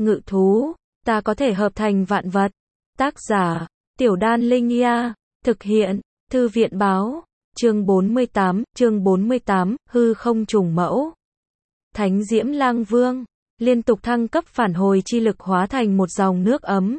ngự thú, ta có thể hợp thành vạn vật. Tác giả, Tiểu Đan Linh Nha, thực hiện, Thư viện báo, chương 48, hư không trùng mẫu. Thánh Diễm Lang Vương, liên tục thăng cấp phản hồi chi lực hóa thành một dòng nước ấm.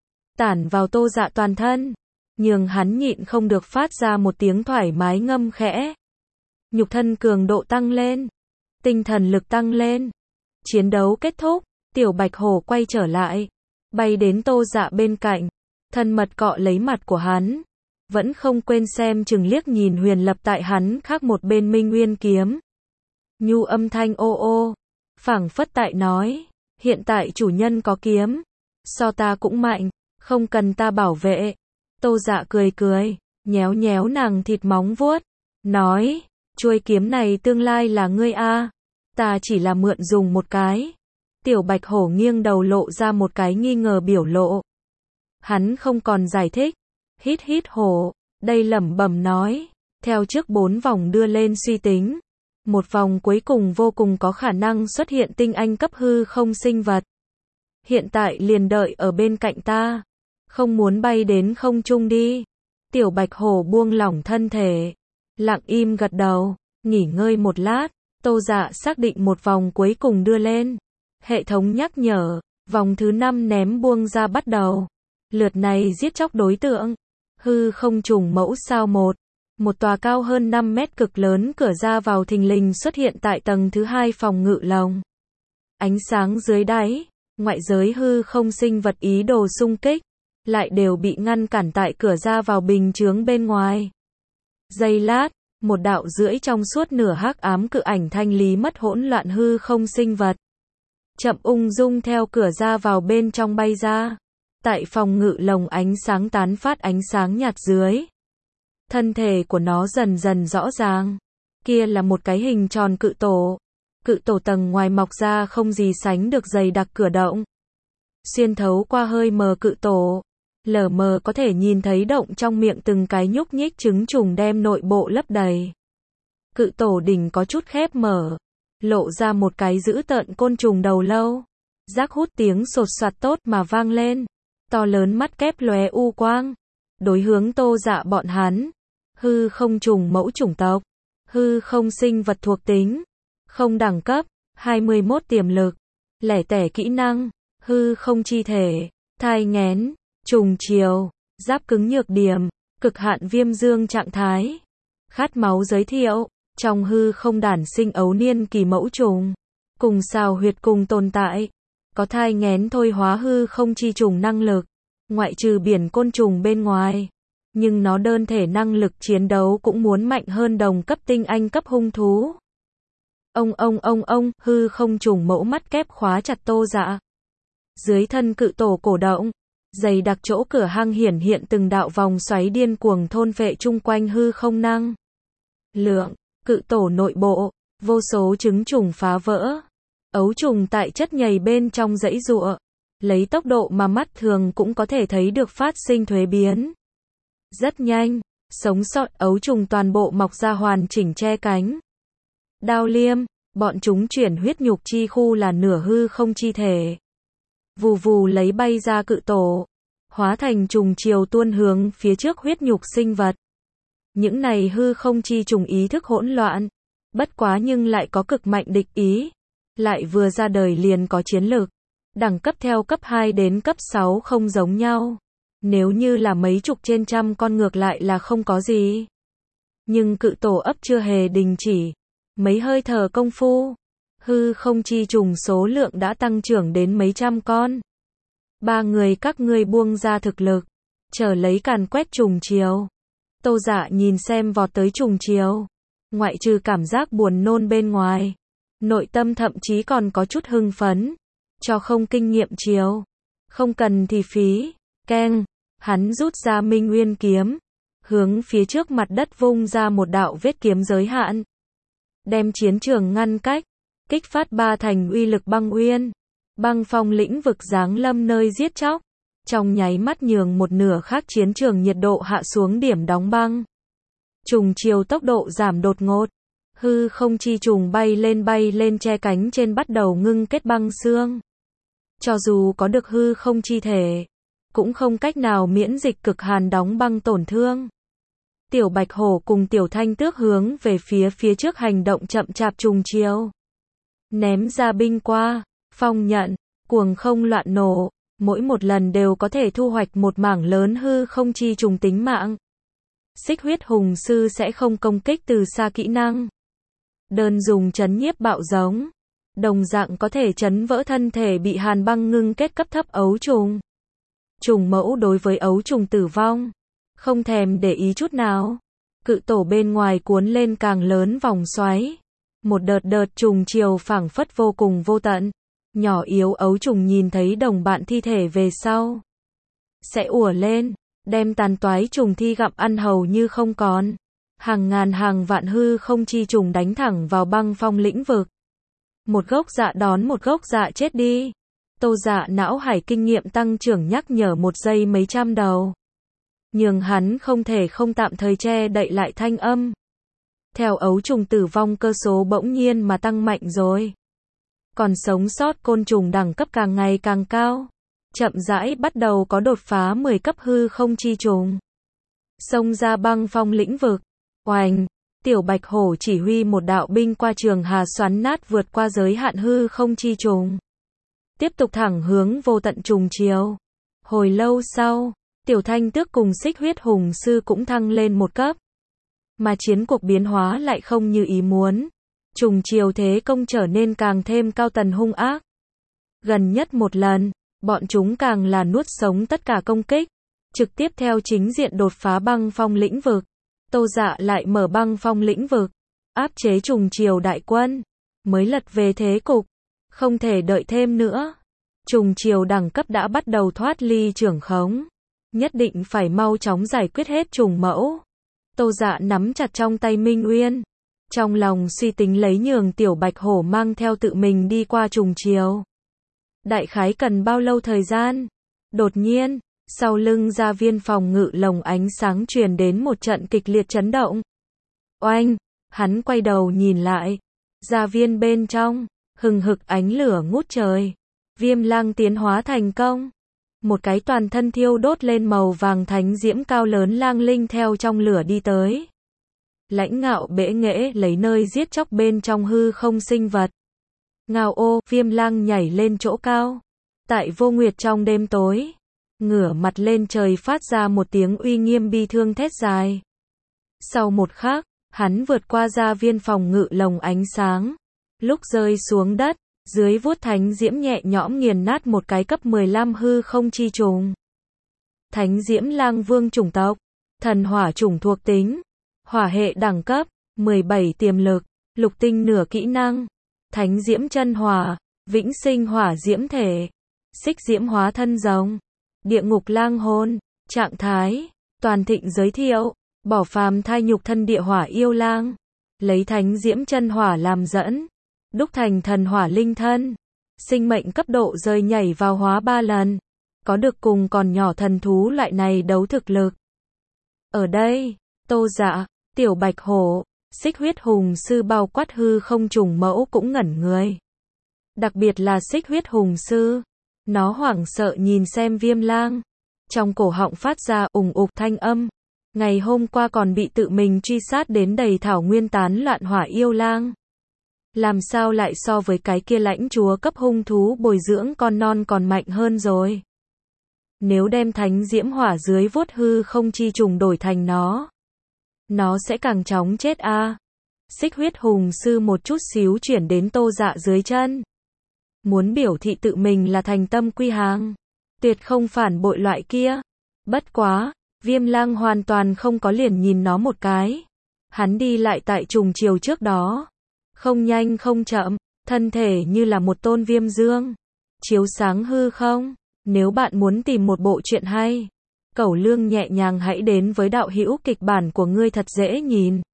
Tản vào Tô Dạ toàn thân, nhường hắn nhịn không được phát ra một tiếng thoải mái ngâm khẽ. Nhục thân cường độ tăng lên, tinh thần lực tăng lên. Chiến đấu kết thúc, Tiểu Bạch Hổ quay trở lại, bay đến Tô Dạ bên cạnh, thân mật cọ lấy mặt của hắn, vẫn không quên xem chừng liếc nhìn Huyền Lập tại hắn khác một bên Minh Nguyên kiếm. Nhu âm thanh ô ô, phảng phất tại nói, hiện tại chủ nhân có kiếm, so ta cũng mạnh, không cần ta bảo vệ. Tô Dạ cười cười, nhéo nhéo nàng thịt móng vuốt, nói, chuôi kiếm này tương lai là ngươi a, ta chỉ là mượn dùng một cái. Tiểu Bạch Hổ nghiêng đầu lộ ra một cái nghi ngờ biểu lộ. Hắn không còn giải thích, hít hít hổ, đây lẩm bẩm nói, theo trước 4 vòng đưa lên suy tính, một vòng cuối cùng vô cùng có khả năng xuất hiện tinh anh cấp hư không sinh vật. Hiện tại liền đợi ở bên cạnh ta, không muốn bay đến không trung đi. Tiểu Bạch Hổ buông lỏng thân thể, lặng im gật đầu, nghỉ ngơi một lát. Tô Dạ xác định một vòng cuối cùng đưa lên. Hệ thống nhắc nhở, vòng thứ 5 ném buông ra bắt đầu. Lượt này giết chóc đối tượng. Hư không trùng mẫu sao 1. Một tòa cao hơn 5 mét cực lớn cửa ra vào thình lình xuất hiện tại tầng thứ 2 phòng ngự lồng. Ánh sáng dưới đáy, ngoại giới hư không sinh vật ý đồ xung kích, lại đều bị ngăn cản tại cửa ra vào bình chướng bên ngoài. Giây lát, một đạo rưỡi trong suốt nửa hắc ám cự ảnh thanh lý mất hỗn loạn hư không sinh vật. Chậm ung dung theo cửa ra vào bên trong bay ra. Tại phòng ngự lồng ánh sáng tán phát ánh sáng nhạt dưới. Thân thể của nó dần dần rõ ràng. Kia là một cái hình tròn cự tổ. Cự tổ tầng ngoài mọc ra không gì sánh được dày đặc cửa động. Xuyên thấu qua hơi mờ cự tổ, lờ mờ có thể nhìn thấy động trong miệng từng cái nhúc nhích trứng trùng đem nội bộ lấp đầy. Cự tổ đỉnh có chút khép mở, lộ ra một cái dữ tợn côn trùng đầu lâu. Rác hút tiếng sột soạt tốt mà vang lên, to lớn mắt kép lóe u quang, đối hướng Tô Dạ bọn hắn. Hư không trùng mẫu chủng tộc, hư không sinh vật thuộc tính, không đẳng cấp, 21 tiềm lực, lẻ tẻ kỹ năng, hư không chi thể, thai nghén, trùng chiều, giáp cứng nhược điểm, cực hạn viêm dương trạng thái. Khát máu giới thiệu, trong hư không đản sinh ấu niên kỳ mẫu trùng, cùng xào huyệt cùng tồn tại, có thai nghén thôi hóa hư không chi trùng năng lực, ngoại trừ biển côn trùng bên ngoài, nhưng nó đơn thể năng lực chiến đấu cũng muốn mạnh hơn đồng cấp tinh anh cấp hung thú. Ông, hư không trùng mẫu mắt kép khóa chặt Tô Dạ. Dưới thân cự tổ cổ động, dày đặc chỗ cửa hang hiển hiện từng đạo vòng xoáy điên cuồng thôn phệ chung quanh hư không năng lượng. Cự tổ nội bộ, vô số trứng trùng phá vỡ. Ấu trùng tại chất nhầy bên trong giãy giụa, lấy tốc độ mà mắt thường cũng có thể thấy được phát sinh thuế biến. Rất nhanh, sống sót ấu trùng toàn bộ mọc ra hoàn chỉnh che cánh. Đao liêm, bọn chúng chuyển huyết nhục chi khu là nửa hư không chi thể. Vù vù lấy bay ra cự tổ, hóa thành trùng chiều tuôn hướng phía trước huyết nhục sinh vật. Những này hư không chi trùng ý thức hỗn loạn, bất quá nhưng lại có cực mạnh địch ý, lại vừa ra đời liền có chiến lực. Đẳng cấp theo cấp 2 đến cấp 6 không giống nhau. Nếu như là mấy chục trên trăm con ngược lại là không có gì. Nhưng cự tổ ấp chưa hề đình chỉ. Mấy hơi thở công phu, hư không chi trùng số lượng đã tăng trưởng đến mấy trăm con. 3 người các ngươi buông ra thực lực, chờ lấy càn quét trùng chiều. Tô Dạ nhìn xem vọt tới trùng chiều, ngoại trừ cảm giác buồn nôn bên ngoài, nội tâm thậm chí còn có chút hưng phấn, cho không kinh nghiệm chiều, không cần thì phí. Keng, hắn rút ra Minh Nguyên kiếm, hướng phía trước mặt đất vung ra một đạo vết kiếm giới hạn, đem chiến trường ngăn cách, kích phát 3 thành uy lực băng uyên, băng phong lĩnh vực giáng lâm nơi giết chóc, trong nháy mắt nhường một nửa khác chiến trường nhiệt độ hạ xuống điểm đóng băng. Trùng chiều tốc độ giảm đột ngột, hư không chi trùng bay lên che cánh trên bắt đầu ngưng kết băng xương. Cho dù có được hư không chi thể, cũng không cách nào miễn dịch cực hàn đóng băng tổn thương. Tiểu Bạch Hổ cùng Tiểu Thanh Tước hướng về phía trước hành động chậm chạp trùng chiều. Ném ra binh qua, phong nhận, cuồng không loạn nổ, mỗi một lần đều có thể thu hoạch một mảng lớn hư không chi trùng tính mạng. Xích huyết hùng sư sẽ không công kích từ xa kỹ năng. Đơn dùng chấn nhiếp bạo giống. Đồng dạng có thể chấn vỡ thân thể bị hàn băng ngưng kết cấp thấp ấu trùng. Trùng mẫu đối với ấu trùng tử vong, không thèm để ý chút nào. Cự tổ bên ngoài cuốn lên càng lớn vòng xoáy. Một đợt trùng chiều phảng phất vô cùng vô tận. Nhỏ yếu ấu trùng nhìn thấy đồng bạn thi thể về sau, sẽ ùa lên, đem tàn toái trùng thi gặm ăn hầu như không còn. Hàng ngàn hàng vạn hư không chi trùng đánh thẳng vào băng phong lĩnh vực. Một gốc dạ đón một gốc dạ chết đi. Tô Dạ não hải kinh nghiệm tăng trưởng nhắc nhở một giây mấy trăm đầu. Nhưng hắn không thể không tạm thời che đậy lại thanh âm. Theo ấu trùng tử vong cơ số bỗng nhiên mà tăng mạnh rồi. Còn sống sót côn trùng đẳng cấp càng ngày càng cao. Chậm rãi bắt đầu có đột phá 10 cấp hư không chi trùng. Xông ra băng phong lĩnh vực. Oành, Tiểu Bạch Hổ chỉ huy một đạo binh qua trường hà xoắn nát vượt qua giới hạn hư không chi trùng. Tiếp tục thẳng hướng vô tận trùng chiều. Hồi lâu sau, Tiểu Thanh Tước cùng Xích huyết hùng sư cũng thăng lên một cấp. Mà chiến cuộc biến hóa lại không như ý muốn. Trùng chiều thế công trở nên càng thêm cao tần hung ác. Gần nhất một lần, bọn chúng càng là nuốt sống tất cả công kích. Trực tiếp theo chính diện đột phá băng phong lĩnh vực. Tô Dạ lại mở băng phong lĩnh vực. Áp chế trùng chiều đại quân. Mới lật về thế cục. Không thể đợi thêm nữa. Trùng chiều đẳng cấp đã bắt đầu thoát ly trưởng khống. Nhất định phải mau chóng giải quyết hết trùng mẫu. Tô Dạ nắm chặt trong tay Minh Uyên. Trong lòng suy tính lấy nhường Tiểu Bạch Hổ mang theo tự mình đi qua trùng chiều. Đại khái cần bao lâu thời gian? Đột nhiên, sau lưng gia viên phòng ngự lồng ánh sáng truyền đến một trận kịch liệt chấn động. Oanh! Hắn quay đầu nhìn lại. Gia viên bên trong, hừng hực ánh lửa ngút trời. Viêm lang tiến hóa thành công. Một cái toàn thân thiêu đốt lên màu vàng thánh diễm cao lớn lang linh theo trong lửa đi tới. Lãnh ngạo bẽ nghễ lấy nơi giết chóc bên trong hư không sinh vật. Ngao ô, viêm lang nhảy lên chỗ cao. Tại vô nguyệt trong đêm tối. Ngửa mặt lên trời phát ra một tiếng uy nghiêm bi thương thét dài. Sau một khắc, hắn vượt qua gia viên phòng ngự lồng ánh sáng. Lúc rơi xuống đất, dưới vuốt thánh diễm nhẹ nhõm nghiền nát một cái cấp 15 hư không chi trùng. Thánh diễm lang vương chủng tộc, thần hỏa chủng thuộc tính, hỏa hệ đẳng cấp, 17 tiềm lực, lục tinh nửa kỹ năng, thánh diễm chân hỏa, vĩnh sinh hỏa diễm thể, xích diễm hóa thân rồng, địa ngục lang hồn, trạng thái, toàn thịnh giới thiệu, bỏ phàm thai nhục thân địa hỏa yêu lang, lấy thánh diễm chân hỏa làm dẫn. Đúc thành thần hỏa linh thân. Sinh mệnh cấp độ rơi nhảy vào hóa 3 lần. Có được cùng còn nhỏ thần thú loại này đấu thực lực. Ở đây, Tô Dạ, Tiểu Bạch Hổ, Xích huyết hùng sư bao quát hư không trùng mẫu cũng ngẩn người. Đặc biệt là Xích huyết hùng sư. Nó hoảng sợ nhìn xem Viêm lang. Trong cổ họng phát ra ùng ục thanh âm. Ngày hôm qua còn bị tự mình truy sát đến đầy thảo nguyên tán loạn hỏa yêu lang. Làm sao lại so với cái kia lãnh chúa cấp hung thú bồi dưỡng con non còn mạnh hơn rồi. Nếu đem thánh diễm hỏa dưới vuốt hư không chi trùng đổi thành nó sẽ càng chóng chết a. Xích huyết hùng sư một chút xíu chuyển đến Tô Dạ dưới chân. Muốn biểu thị tự mình là thành tâm quy hàng. Tuyệt không phản bội loại kia. Bất quá, Viêm lang hoàn toàn không có liền nhìn nó một cái. Hắn đi lại tại trùng chiều trước đó. Không nhanh không chậm, thân thể như là một tôn viêm dương. Chiếu sáng hư không. Nếu bạn muốn tìm một bộ truyện hay, Cẩu Lương nhẹ nhàng hãy đến với đạo hữu kịch bản của ngươi thật dễ nhìn.